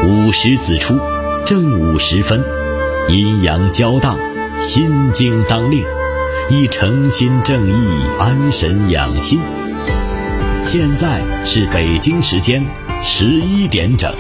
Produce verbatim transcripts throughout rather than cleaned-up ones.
午时子出，正午时分，阴阳交荡，心经当令，以诚心正意安神养心。现在是北京时间十一点整。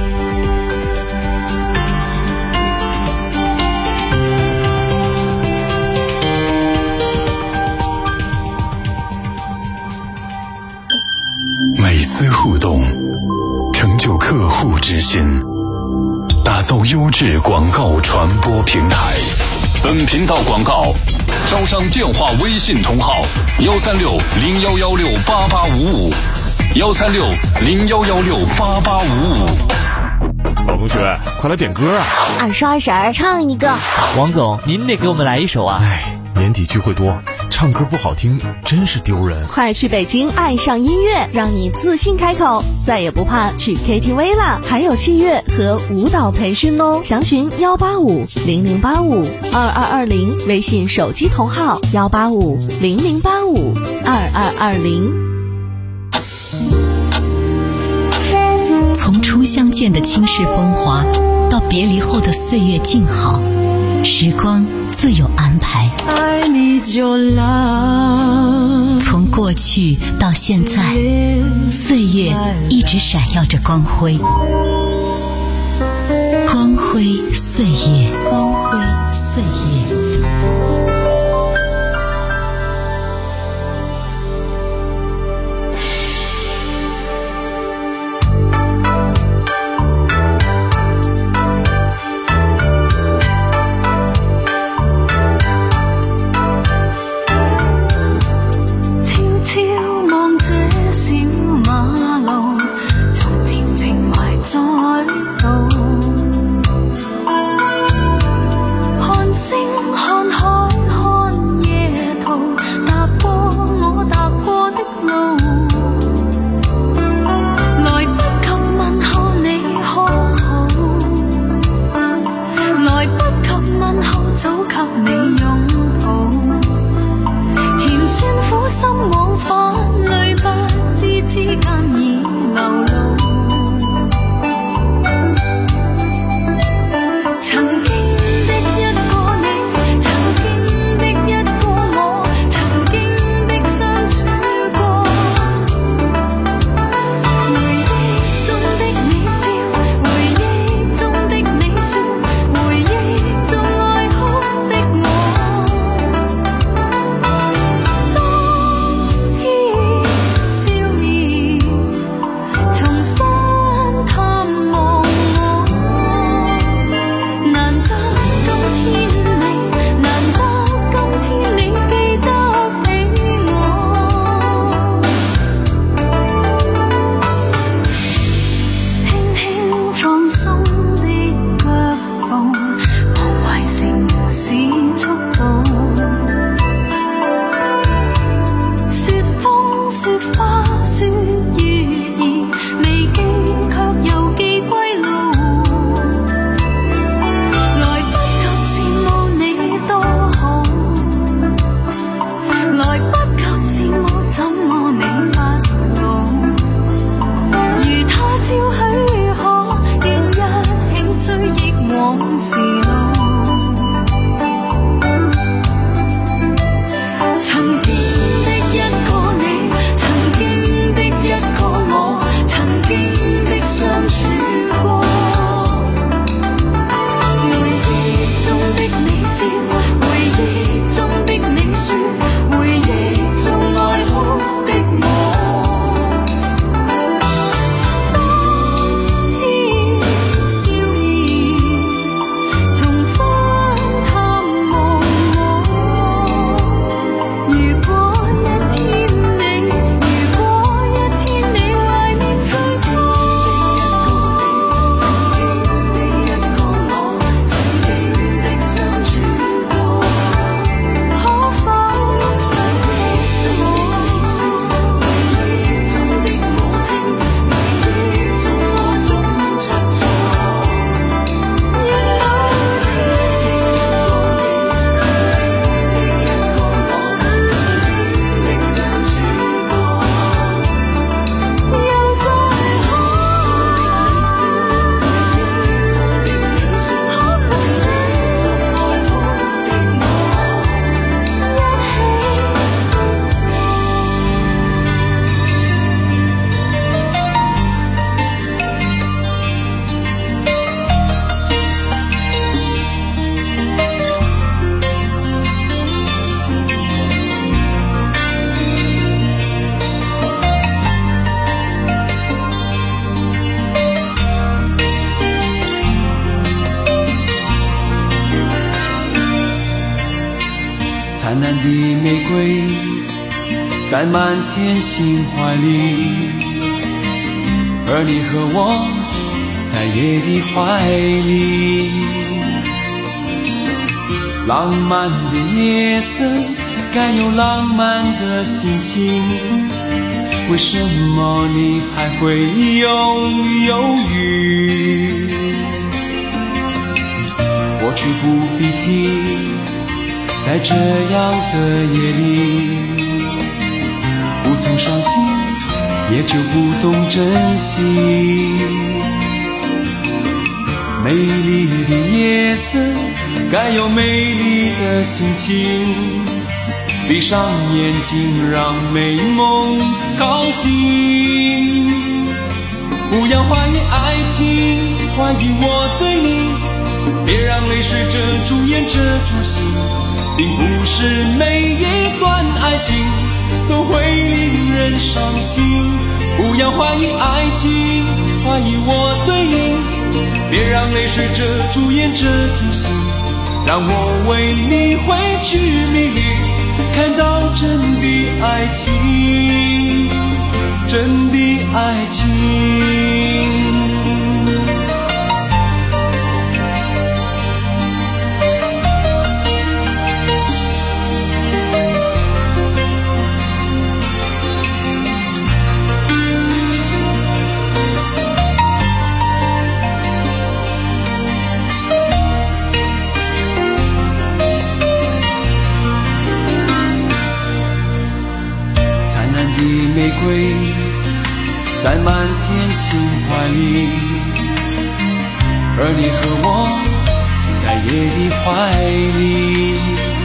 每丝互动，成就客户之心，打造优质广告传播平台。本频道广告招商电话微信同号幺三六零幺幺六八八五五幺三六零幺幺六八八五五。 老同学，快来点歌啊！ 二十二婶儿唱一个。 王总，您得给我们来一首啊！ 哎，年底聚会多，唱歌不好听真是丢人。 快去北京爱上音乐，让你自信开口，再也不怕去 K T V 了，还有器乐和舞蹈培训哦。详询幺八五零零八五二二二零，微信手机同号幺八五零零八五二二二零。 从初相见的倾世风华，到别离后的岁月静好，时光自有安排。从过去到现在，岁月一直闪耀着光辉，光辉岁月，光辉岁月。 看星看海的玫瑰在满天星怀里，而你和我在夜的怀里。浪漫的夜色该有浪漫的心情，为什么你还会有犹豫？过去不必提，在这样的夜里，不曾伤心也就不懂珍惜。美丽的夜色该有美丽的心情，闭上眼睛让美梦靠近。不要怀疑爱情，怀疑我对你，别让泪水遮住眼遮住心，并不是每一段爱情都会令人伤心。不要怀疑爱情，怀疑我对你，别让泪水遮住眼遮住心，让我为你挥去迷离，看到真的爱情，真的爱情。玫瑰在满天星怀里，而你和我在夜的怀里。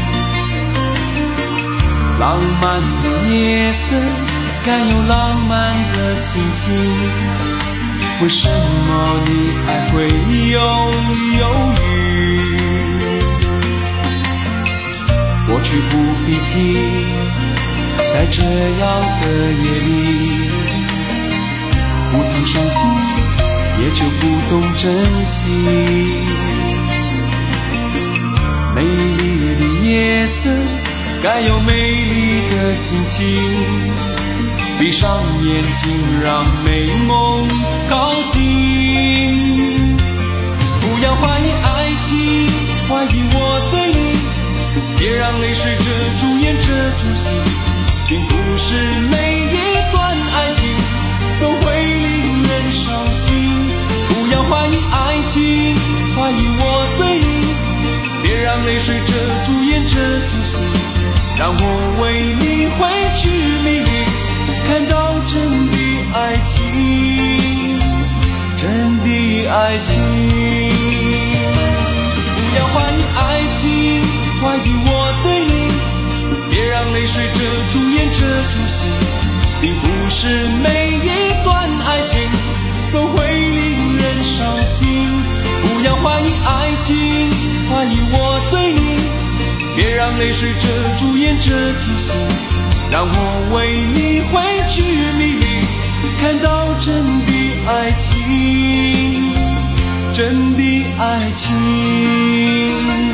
浪漫的夜色该有浪漫的心情，为什么你还会有犹豫？过去不必提，在这样的夜里，不曾伤心也就不懂珍惜。美丽的夜色该有美丽的心情，闭上眼睛让美梦靠近。不要怀疑爱情，怀疑我对你，别让泪水遮住眼遮住心，并不是每一段爱情都会令人伤心。不要怀疑爱情，怀疑我对你，别让泪水遮住眼遮住心，让我为你挥去迷离，看到真的爱情，真的爱情。不要怀疑爱情，怀疑我对你，别让泪水遮住眼遮住心，并不是每一段爱情都会令人伤心。不要怀疑爱情，怀疑我对你，别让泪水遮住眼遮住心，让我为你挥去迷离，看到真的爱情，真的爱情。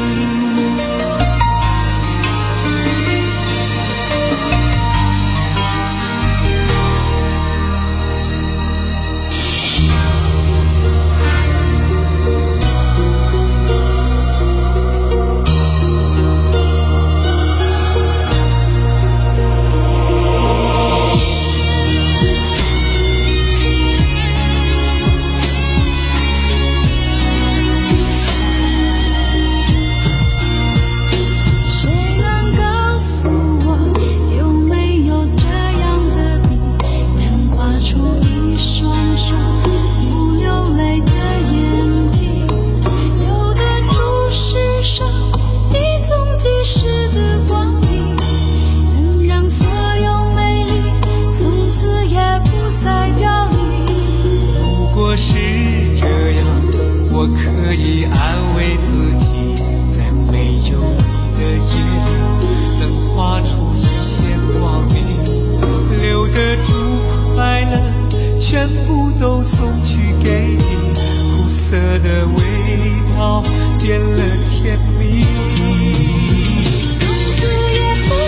全部都送去给你，苦涩的味道变了甜蜜， 从此也不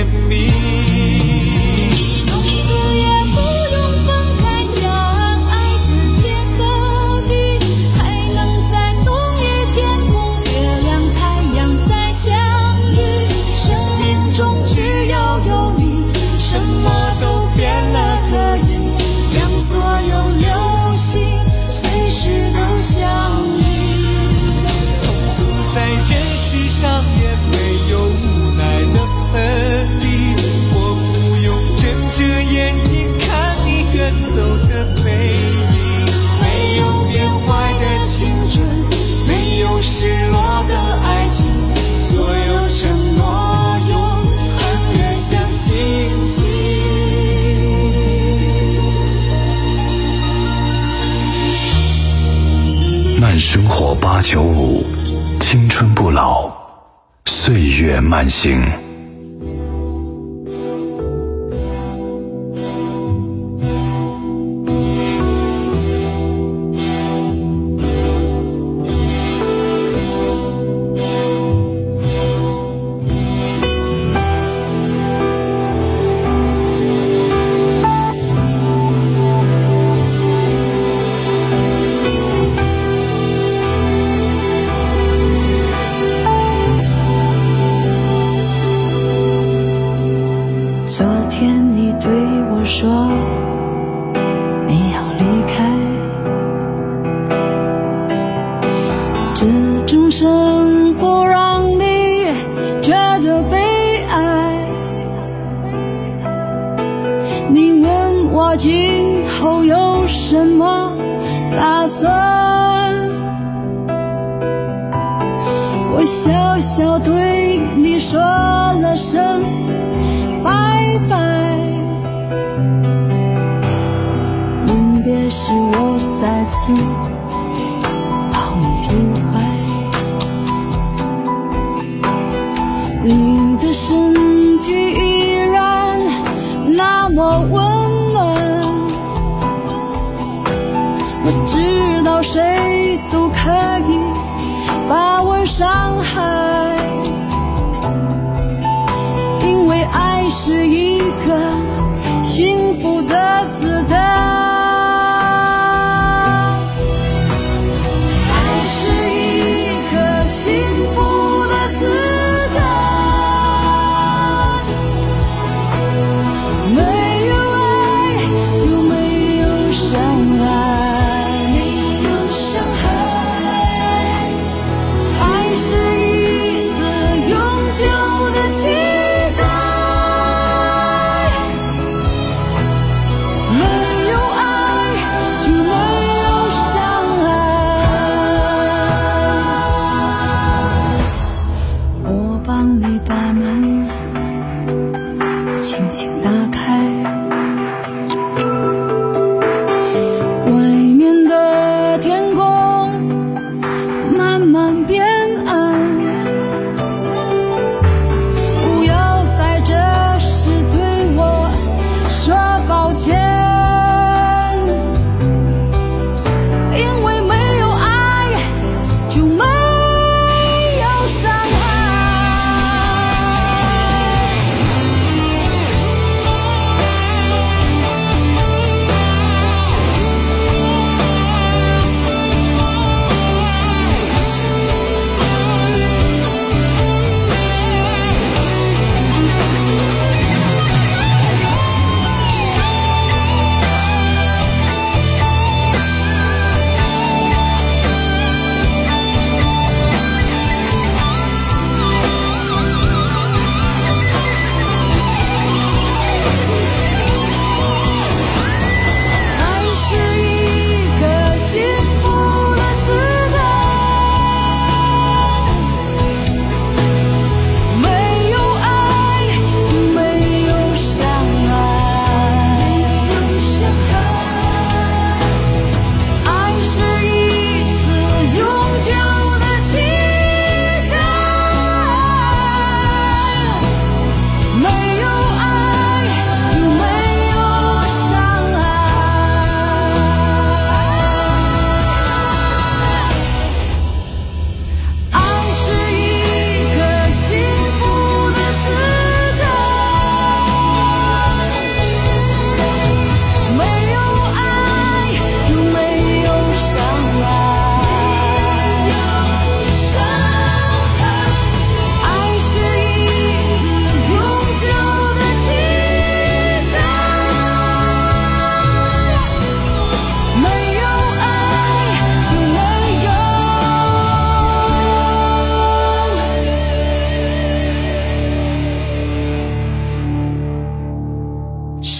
甜蜜。从此也不用分开，相爱的天和地，还能在同一天空，月亮太阳再相遇。生命中只要有你，什么都变了，可以让所有流星随时都相遇。从此在人世上也没有无奈的分离，我不用睁着眼睛看你远走的背影，没有变坏的青春，没有失落的爱情，所有承诺永恒的像星星。 慢生活八九五，青春不老，岁月慢行。 昨天你对我说你要离开，这种生活让你觉得悲哀。你问我今后有什么打算，我笑笑对你说了声拜拜，临别时我再次抱你入怀，你的身体依然那么温暖，我知道谁都可以把我伤害，因为爱是一个幸福的子弹，爱是一个幸福的子弹，没有爱就没有伤害，没有伤害，爱是一次永久的期待，没有爱就没有伤害。我帮你把门轻轻打开，外面的天空慢慢变暗，不要在这时对我说抱歉，因为没有爱就没有伤害。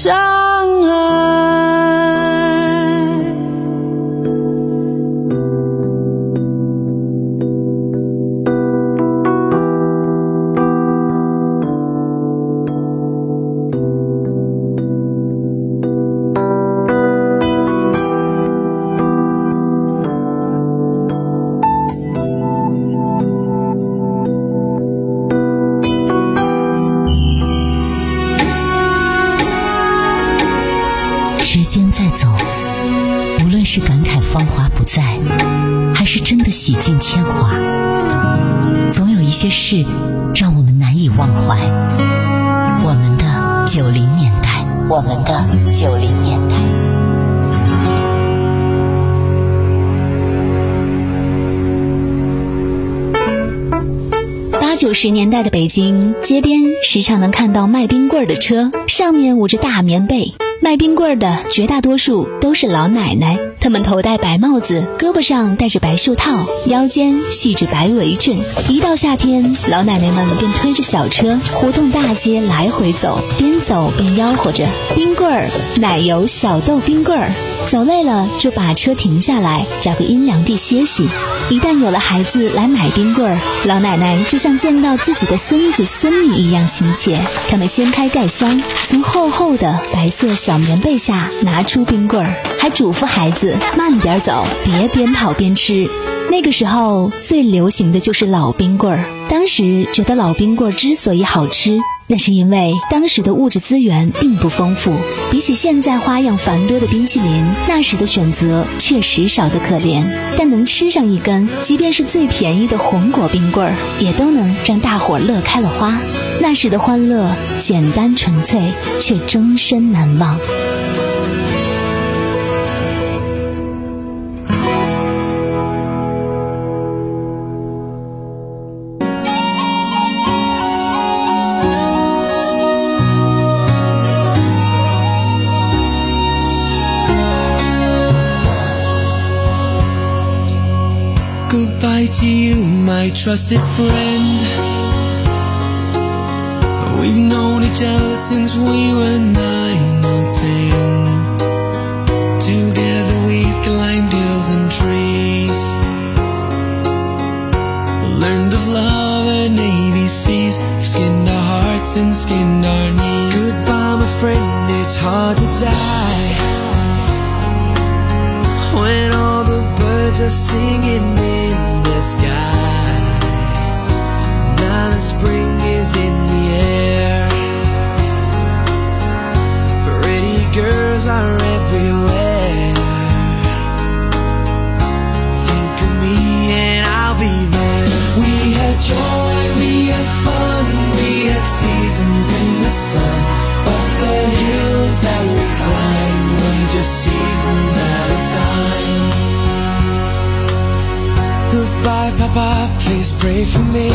伤害。 是感慨芳华不在，还是真的洗尽铅华？总有一些事让我们难以忘怀。我们的九零年代，我们的九零年代。 八九十年代的北京，街边时常能看到卖冰棍的车，上面捂着大棉被。卖冰棍的绝大多数都是老奶奶，她们头戴白帽子，胳膊上戴着白袖套，腰间系着白围裙。一到夏天，老奶奶们便推着小车，胡同大街来回走，边走边吆喝着冰棍儿、奶油小豆冰棍儿。走累了就把车停下来，找个阴凉地歇息。一旦有了孩子来买冰棍儿，老奶奶就像见到自己的孙子孙女一样亲切。他们掀开盖箱，从厚厚的白色小棉被下拿出冰棍儿，还嘱咐孩子慢点走，别边跑边吃。那个时候最流行的就是老冰棍儿。当时觉得老冰棍儿之所以好吃，那是因为当时的物质资源并不丰富，比起现在花样繁多的冰淇淋，那时的选择确实少得可怜。但能吃上一根，即便是最便宜的红果冰棍儿，也都能让大伙乐开了花。那时的欢乐简单纯粹，却终身难忘。 Goodbye to you, my trusted friend. We've known each other since we were nine or ten. Together we've climbed hills and trees, learned of love and A B Cs, skinned our hearts and skinned our knees. Goodbye, my friend, it's hard to die when all the birds are singing in the sky. Now the spring is in the air, pretty girls are everywhere. Think of me and I'll be there. We had joy, we had fun, we had seasons in the sun, but the hills that we climbed were just seasons at a time. Goodbye, Papa, please pray for me.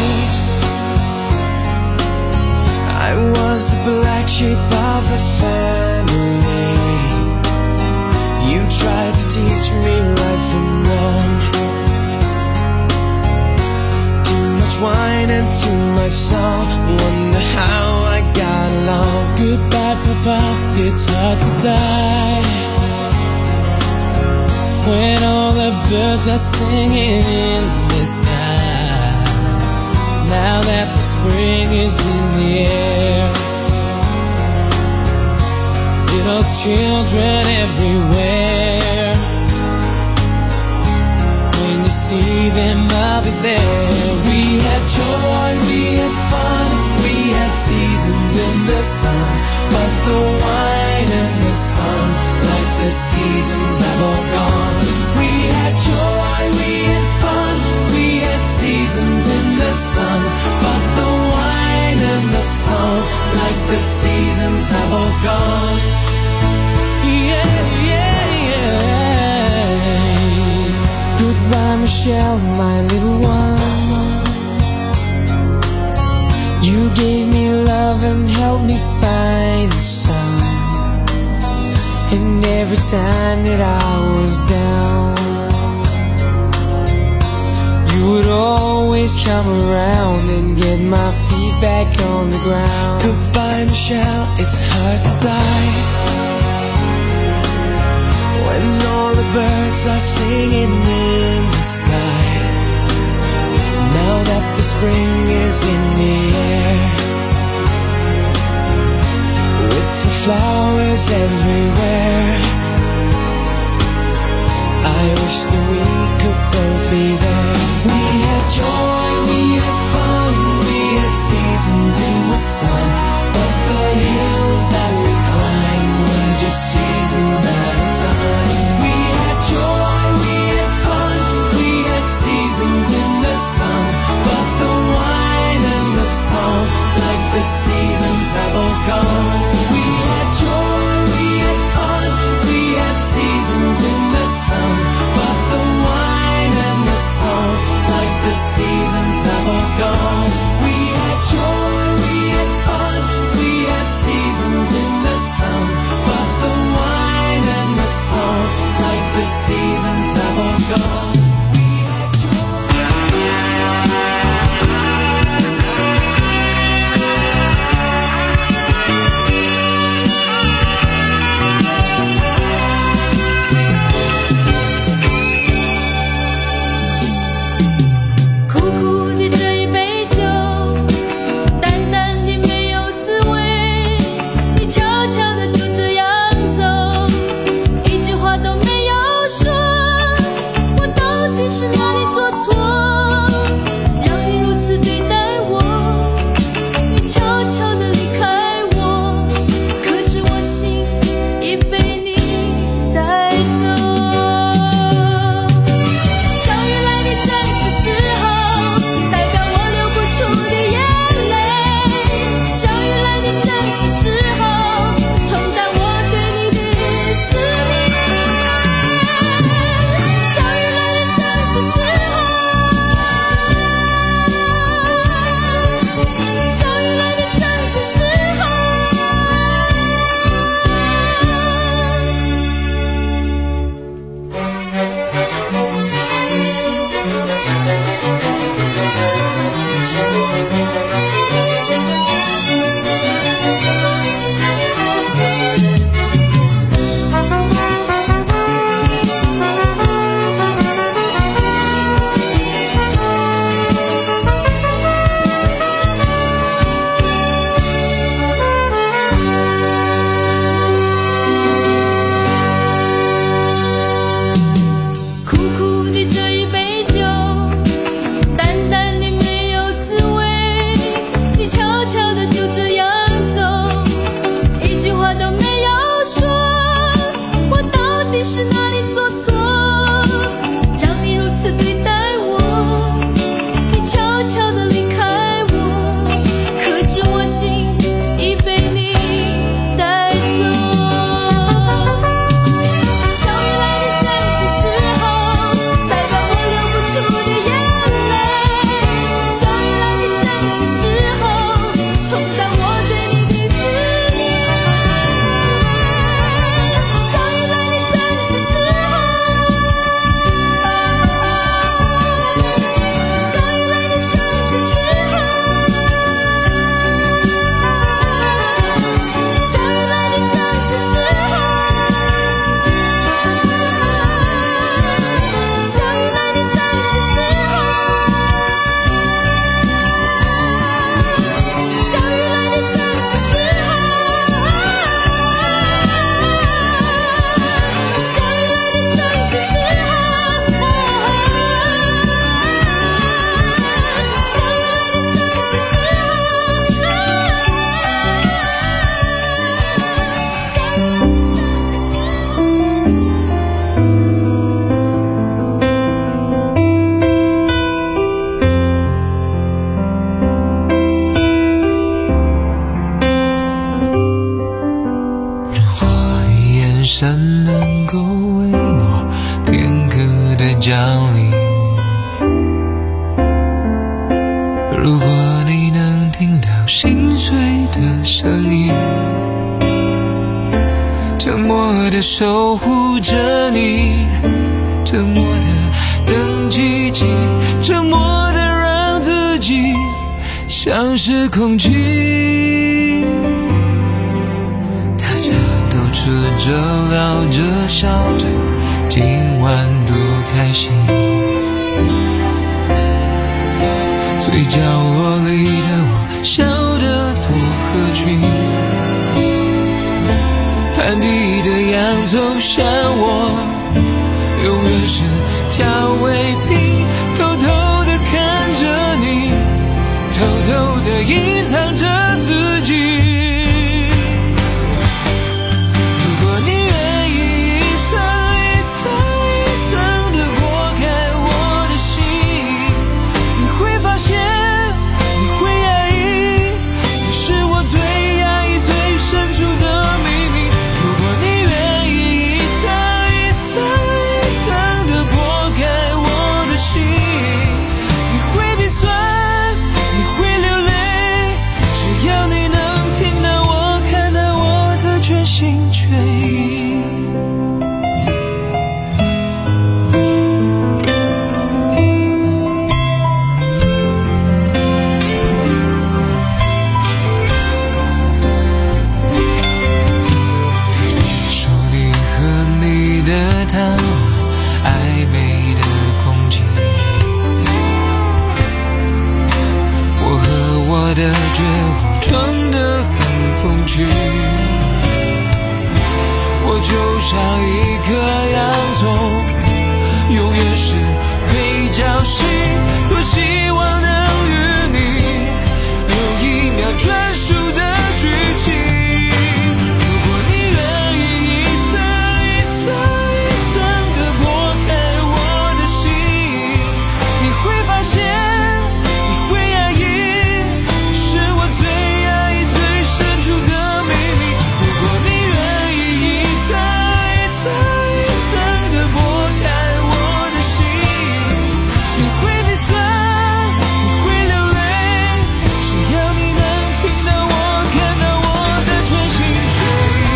I was the black sheep of the family. You tried to teach me right from wrong. Too much wine and too much song, wonder how I got along. Goodbye, Papa, it's hard to die when all the birds are singing in the sky. Now that the spring is in the air, little children everywhere. When you see them, I'll be there. We had joy, we had fun, we had seasons in the sun, but the wine and the sun, like the seasons, have all gone. We had joy, we had fun, we had seasons in the sun, but the wine and the sun, like the seasons, have all gone. Yeah, yeah, yeah. Goodbye, Michelle, my little one. You gave me love and helped me find the sun. And every time that I was down, you would always come around and get my feet back on the ground. Goodbye, Michelle, it's hard to die birds are singing in the sky. Now that the spring is in the air, with the flowers everywhere, I wish that we could both be there. We had joy, we had fun, we had seasons in the sun, but the hills that we climbed were just seasons at a time. We had joy, we had fun, we had seasons in the sun, but the wine and the song, like the seasons have all gone. We had joy, we had fun, we had seasons in the sun, but the wine and the song, like the seasons have all gone. We had joy, we had fun, we had seasons in the sun, but the wine and the song, like the seasons have all gone. 神能够为我片刻的降临。如果你能听到心碎的声音，沉默的守护着你，沉默的等奇迹，沉默的让自己像是空气。大家都吃着聊着笑着，今晚角落里的我笑得多合群，盘底的洋葱像我永远是调味品，偷偷地看着你，偷偷地隐藏着自己。我就像一颗洋葱，永远是配角戏，多希望能与你有一秒专属的剧情。如果你愿意一层一层一层地剥开我的心，你会发现你会压抑，是我最压抑最深处的秘密。如果你愿意一层一层一层地剥开我的心，你会鼻酸，你会流泪，只要你能听到我，看到我的全心全意。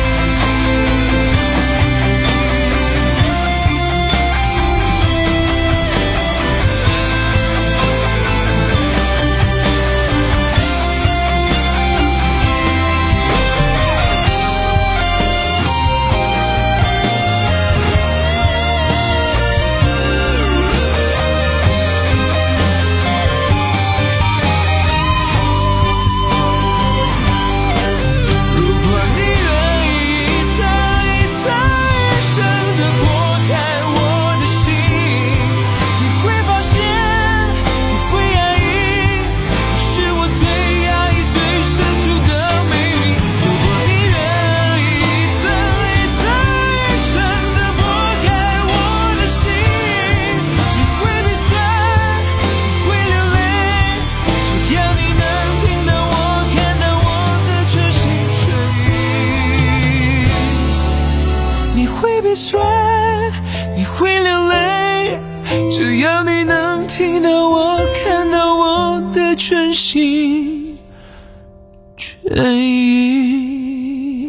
如果你愿意一层一层一层地剥开我的心，你会发现你会压抑，是我最压抑最深处的秘密。如果你愿意一层一层一层地剥开我的心，你会鼻酸，你会流泪，只要你能听到我，看到我的全心全意。你会鼻酸，你会流泪，只要你能听到我，看到我的全心全意。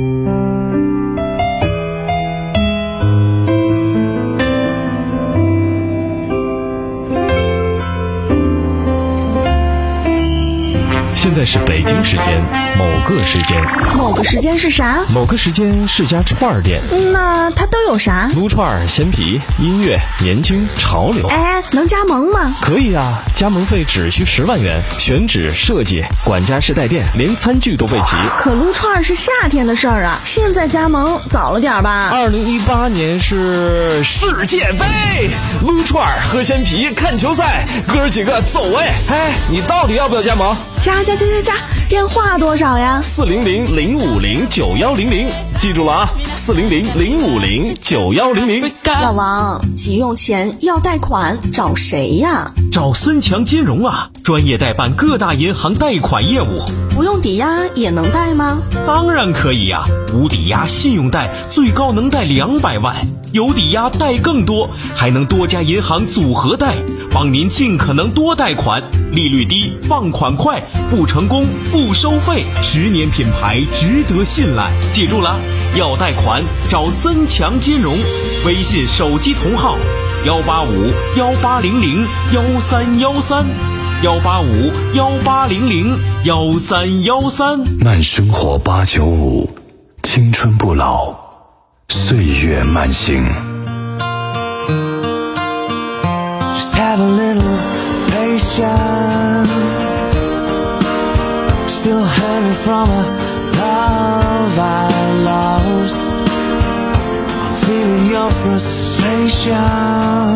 现在是北京时间某个时间， 某个时间是啥？ 某个时间是家串儿店， 那它都有啥？ 撸串儿、鲜皮、音乐、年轻、潮流。 哎，能加盟吗？ 可以啊，加盟费只需十万元，选址、设计、管家式带电，连餐具都备齐。 可撸串是夏天的事儿啊，现在加盟早了点吧？ 二零一八年是世界杯，撸串儿、喝鲜皮、看球赛，哥儿几个走哎！哎，你到底要不要加盟？ 加加加加加，电话多少呀？ 四零零零五零九幺零零，记住了啊，四零零零五零九幺零零。 老王，急用钱要贷款，找谁呀？ 找森强金融啊，专业代办各大银行贷款业务。 不用抵押也能贷吗？ 当然可以呀、啊，无抵押信用贷最高能贷两百万，有抵押贷更多，还能多家银行组合贷，帮您尽可能多贷款，利率低，放款快，不成功不收费，十年品牌，值得信赖。记住了，要贷款找森强金融，微信手机同号幺八五幺八零零幺三幺三。幺八五幺八零零幺三幺三。 慢生活八九五，青春不老，岁月慢行。 Just have a little patience. patience. Still hurting from a love I lost. I'm feeling your frustration,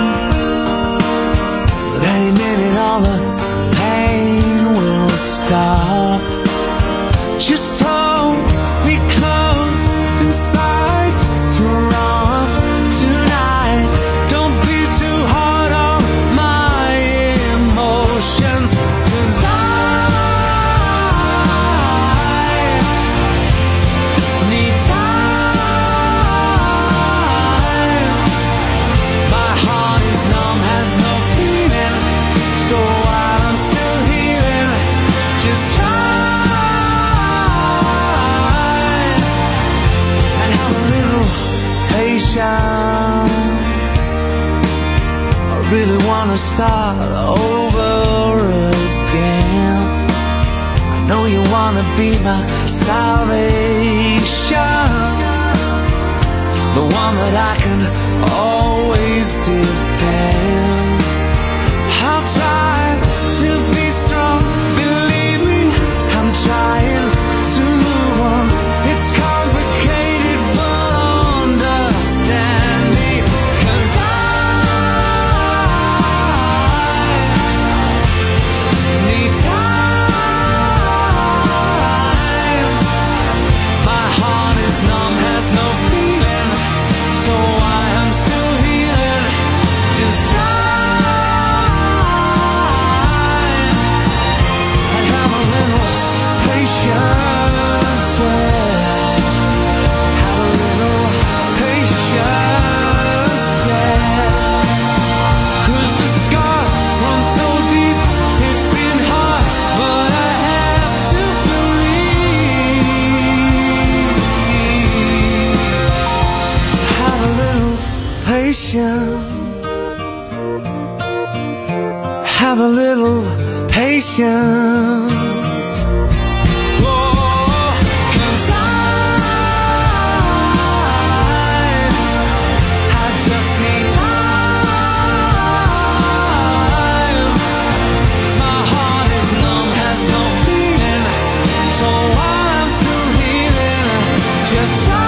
but any minute all the pain will stop. Just hold me close inside your arms tonight. Don't be too hard on my emotions, 'cause I need time. My heart is numb, has no feeling, so while I'm still healing, just try and have a little patience. I really wanna start over again. I know you wanna be my salvation, the one that I can always depend. I'll try to be strong, believe me, I'm trying to move on. It's complicated, but understand me, 'cause I need time. My heart is numb, has no feeling, so I am still healing. Just time and have a little patience, yeah. Have a little patience, yeah. 'Cause the scars run so deep, it's been hard, but I have to believe. Have a little patience. Have a little patience. Oh, 'cause I, I just need time. My heart is numb, has no feeling, so while I'm still healing, just try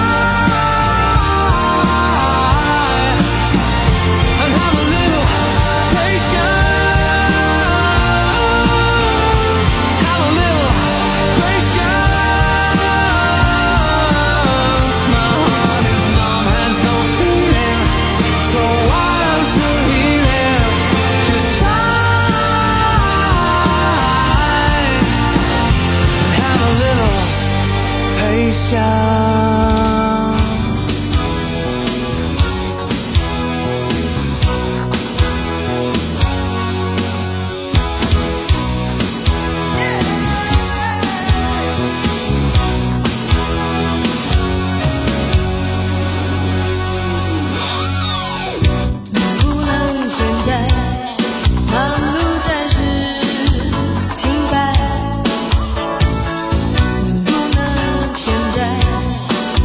and have a little patience. Have a little patience. My heart is numb, has no feeling, so while I'm still healing, just try and have a little patience. 能不能现在忙碌暂时停摆？能不能现在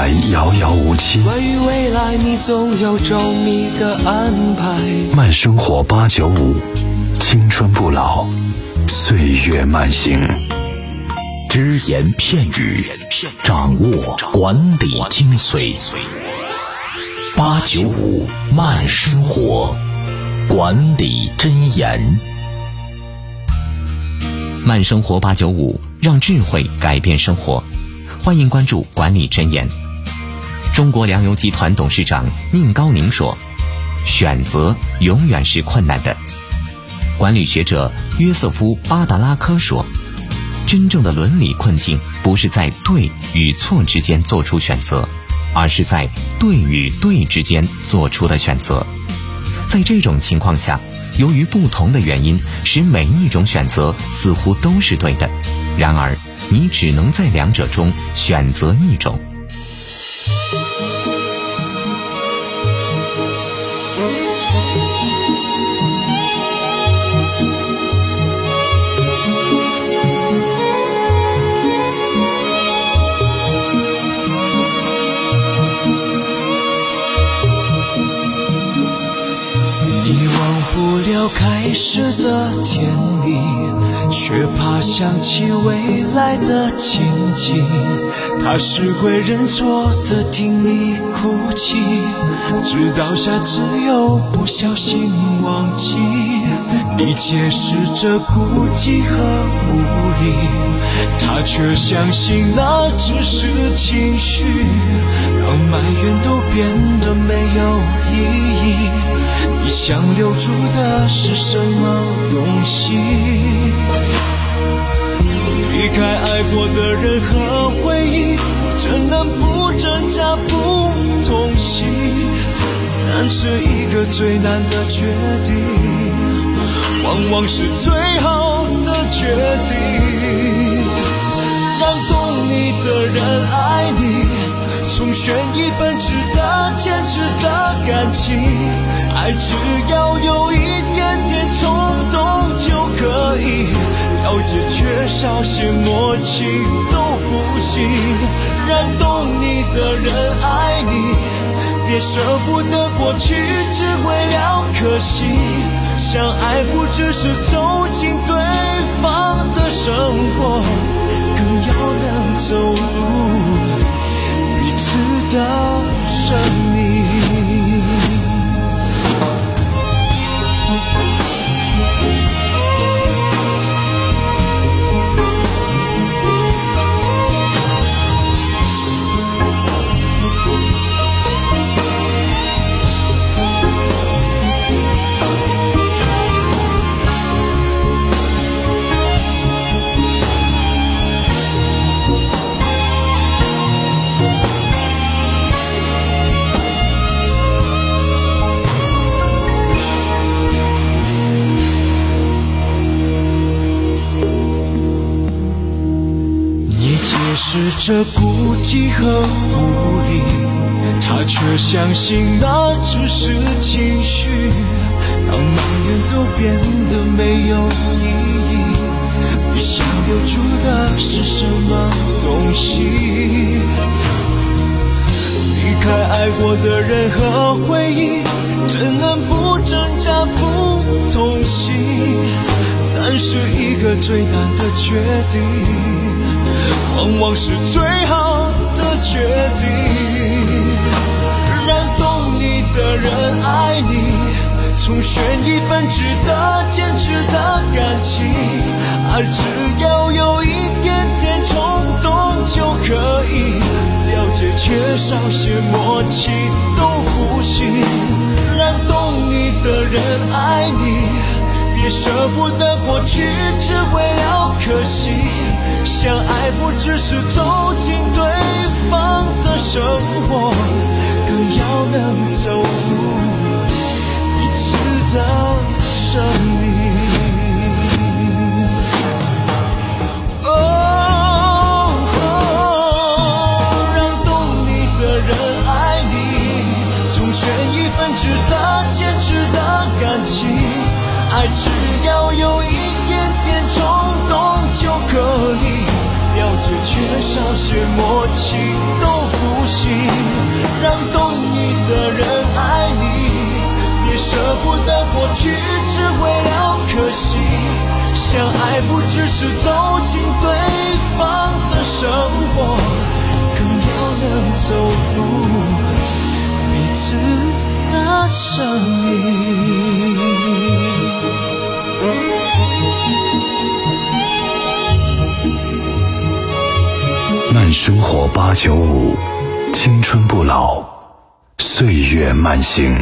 来遥遥无期， 关于未来你总有周密的安排。 慢生活八九五，青春不老，岁月慢行。 只言片语，掌握管理精髓。八九五慢生活，管理箴言。 慢生活八九五，让智慧改变生活。欢迎关注管理箴言。中国粮油集团董事长宁高宁说：“选择永远是困难的。”管理学者约瑟夫·巴达拉科说：“真正的伦理困境不是在对与错之间做出选择，而是在对与对之间做出的选择。在这种情况下，由于不同的原因，使每一种选择似乎都是对的，然而你只能在两者中选择一种。” 不了开始的甜蜜，却怕想起未来的情景。他是会认错的，听你哭泣，直到下次又不小心忘记。你解释着孤寂和无力，他却相信那只是情绪，让埋怨都变得没有意义。你想留住的是什么东西？离开爱过的人和回忆，怎能不挣扎不痛惜？但这一个最难的决定，往往是最好的决定。让懂你的人爱你，重选一份值得坚持的感情。爱只要有一点点冲动就可以，了解缺少些默契都不行。让懂你的人爱你，别舍不得过去只为了可惜。相爱不只是走进对方的生活，更要能走入彼此的生命。是这孤寂和无力，他却相信那只是情绪，让埋怨都变得没有意义。你想留住的是什么东西？离开爱过的人和回忆，怎能不挣扎不痛惜？但是一个最难的决定，往往是最好的决定。让懂你的人爱你，重选一份值得坚持的感情。爱只要有一点点冲动就可以，了解缺少些默契都不行。让懂你的人爱你，别舍不得过去只为了可惜。相爱不只是走进对方的生活，更要能走入彼此的生命。哦，让懂你的人爱你，重选一份值得坚持的感情。爱只要有一点点冲动就可以，了解缺少些默契都不行，让懂你的人爱你，别舍不得过去，只为了可惜。相爱不只是走进对方的生活，更要能走入彼此的生命。 慢生活八九五，青春不老，岁月慢行。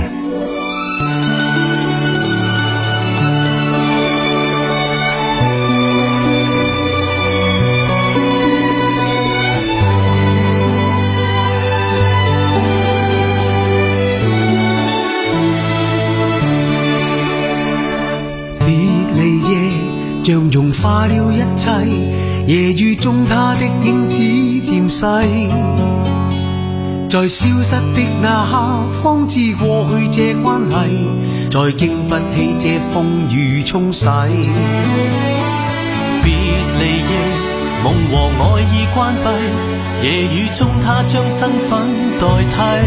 像融化了一切，夜雨中他的影子漸細，在消失的那刻方知過去這關係，再經不起這風雨沖洗。 別離夜，夢和愛已關閉，夜雨中他將身份代替，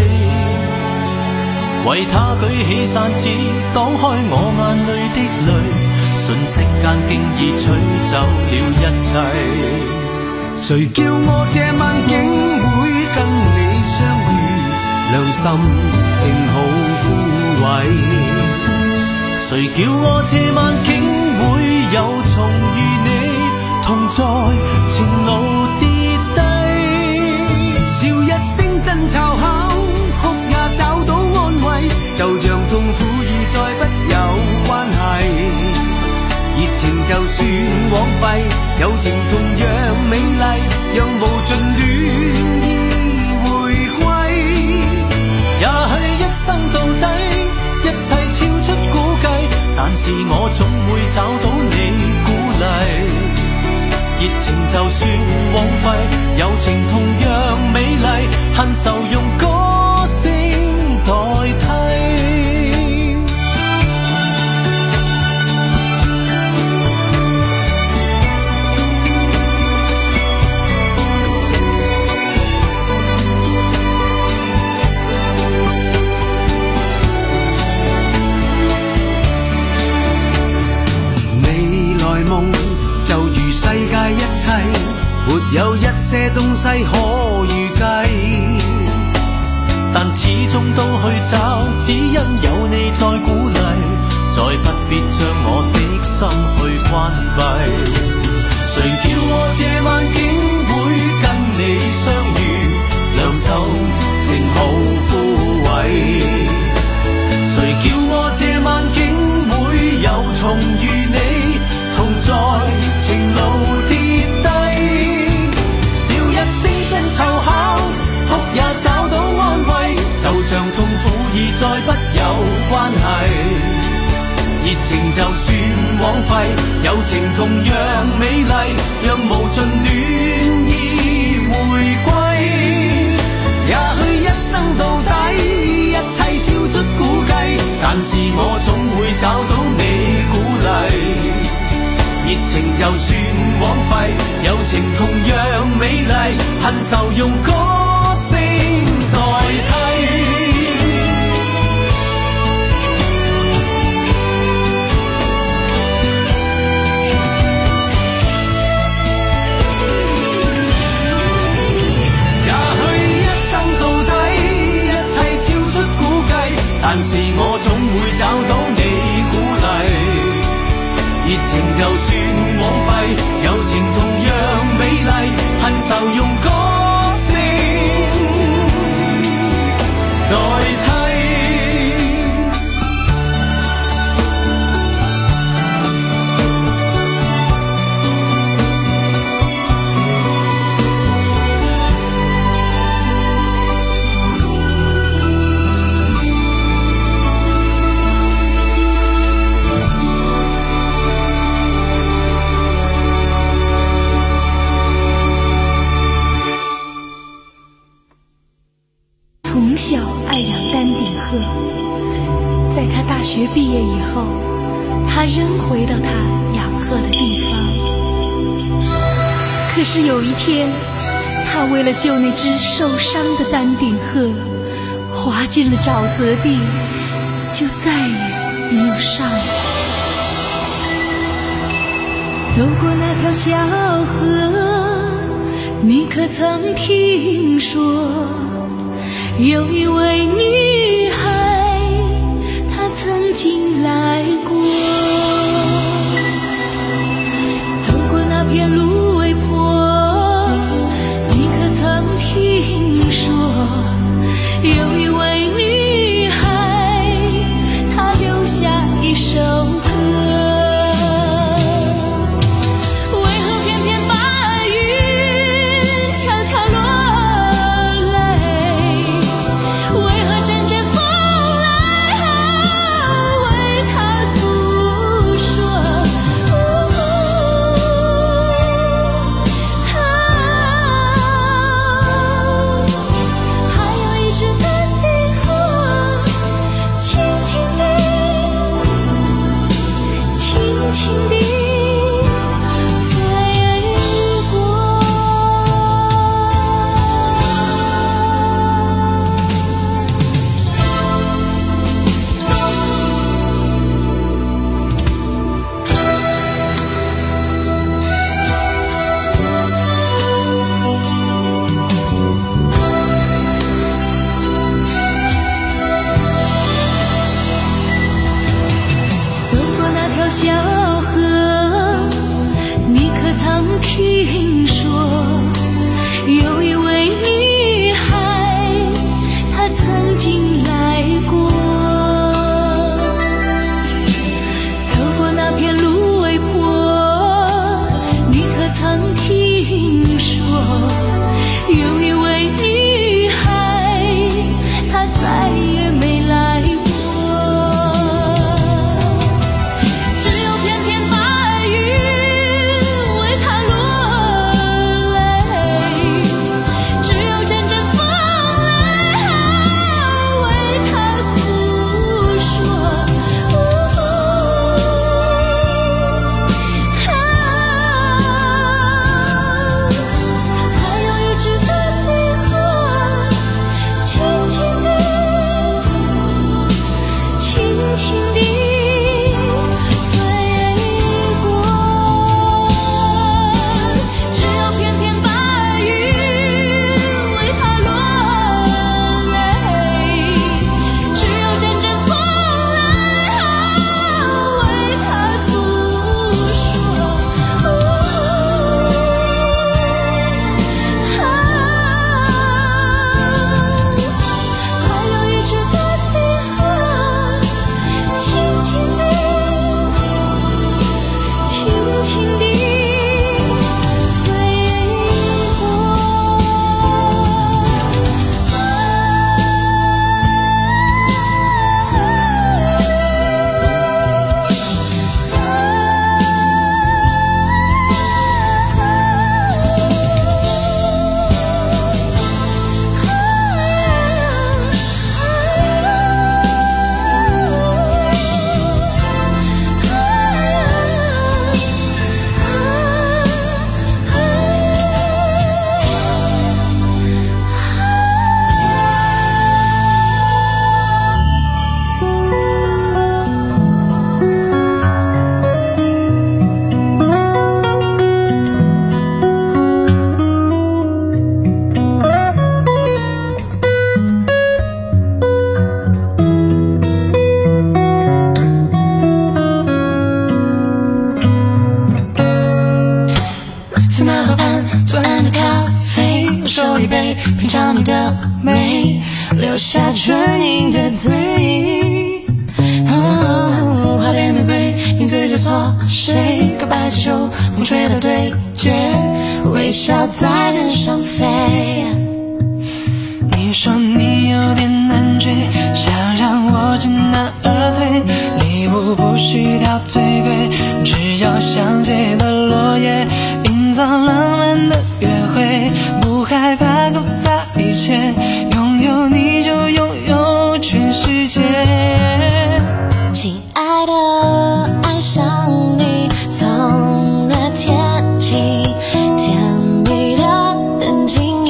為他舉起傘子擋開我眼淚的淚，瞬息間經已吹走了一切。 誰叫我這晚竟會跟你相遇，良心正好枯萎。 誰叫我這晚竟會又重遇你，同在情路跌低。 笑一聲爭吵後，哭也找到安慰，就像痛苦已再不有關係。熱情就算枉費，友情同樣美麗，讓無盡戀意回歸。 也許一生到底，一切超出估計，但是我總會找到你鼓勵。熱情就算枉費，友情同樣美麗，恨愁用歌聲代替。 就如世界一切，沒有一些東西可預計， 但始終都去找，只因有你在鼓勵，再不必將我的心去關閉。誰叫我這晚竟會跟你相遇，兩手正好枯萎。誰叫我這晚竟會又重遇你，同在情路跌低。笑一聲爭吵後，哭也找到安慰，就像痛苦已再不有關係。熱情就算枉費，友情同樣美麗，讓無盡戀意回歸。也許一生到底，一切超出估計，但是我總會找到你鼓勵。熱情就算枉費，友情同樣美麗，恨愁用歌聲代替。也許一生到底，一切超出估計，但是我總會找到你鼓勵。熱情就算枉費，友情同樣美麗，恨愁用歌聲代替。 从小爱养丹顶鹤，在他大学毕业以后，他仍回到他养鹤的地方。可是有一天， 他为了救那只受伤的丹顶鹤，滑进了沼泽地，就再也没有上来。走过那条小河，你可曾听说，有一位女孩，她曾经来过。走过那片芦苇坡，你可曾听说，有一位女孩，她留下一首歌。小河，你可曾听说，有一位女孩，她曾经来过。走过那片芦苇坡，你可曾听说，有一位女孩，她再也没来过。 品尝你的美，留下唇印的醉意。哦，花恋玫瑰，名字叫错谁？告白气球，风吹到对街，微笑在天上飞。 你说你有点难追，想让我知难而退，礼物不需挑最贵，只要香气的落叶，营造浪漫的约会，不害怕复杂一切，拥有你就拥有全世界。 亲爱的，爱上你，从那天起，甜蜜的很近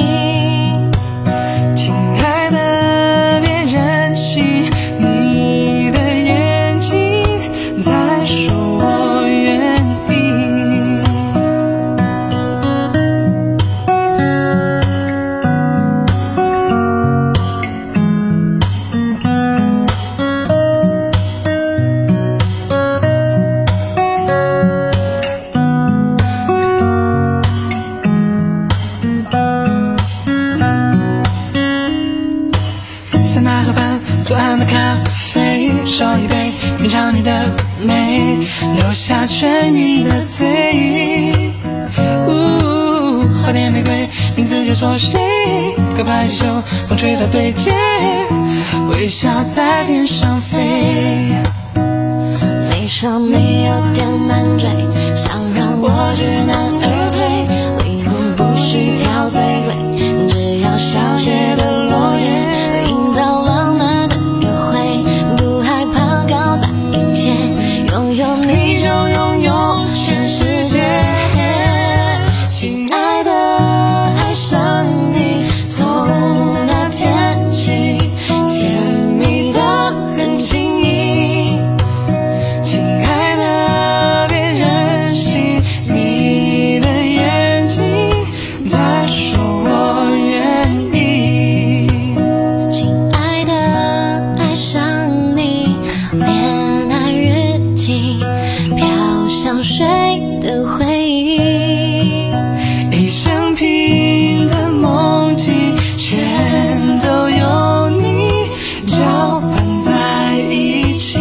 塞纳河畔左岸的咖啡，烧一杯，品尝你的美，留下唇印的醉。呜，花店玫瑰，名字叫做谁？歌牌气球，风吹到对街，微笑在天上飞。 你说你有点难追，想让我知难而退，理论不需挑最贵，只要小写的落叶，营造浪漫的约会，不害怕搞砸一切，拥有你就拥有全世界。亲爱的，爱上你，从那天起，甜蜜的很轻易。亲爱的，别任性，你的眼睛在说我愿意。亲爱的，爱上你，恋爱日记，飘香水的回忆， 一生平的梦境，全都有你搅拌在一起。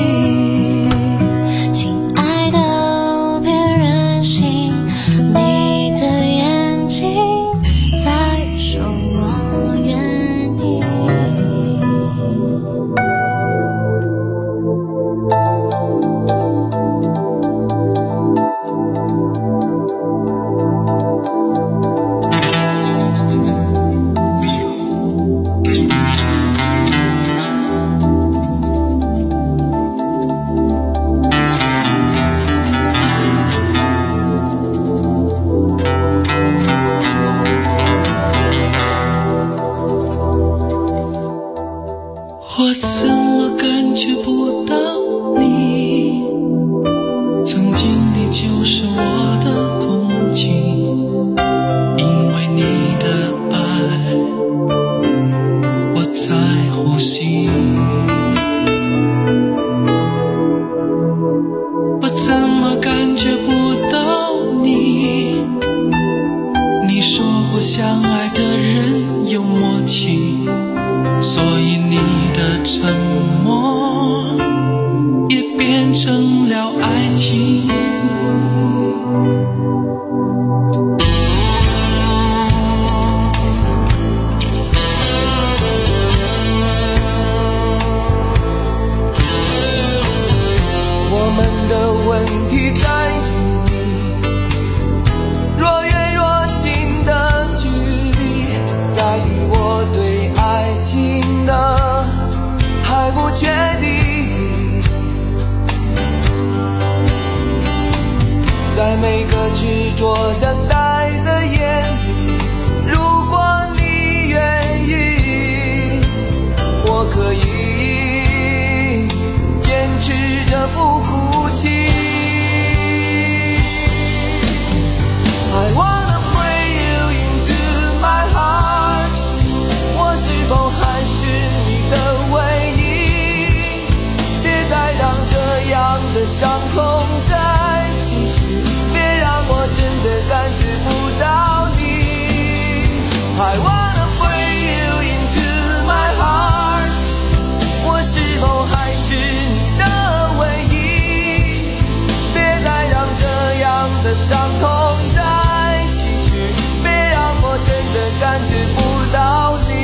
亲爱的，别任性，你的眼睛在说我愿意。 我怎么感觉不到你？曾经你就是我的空气，因为你的爱，我在呼吸。我怎么感觉不到你？你说过相爱的人有默契，所以你的沉默也变成了爱情。 我们的问题在于你若远若近的距离，在于我对爱情的还不确定，在每个执着等待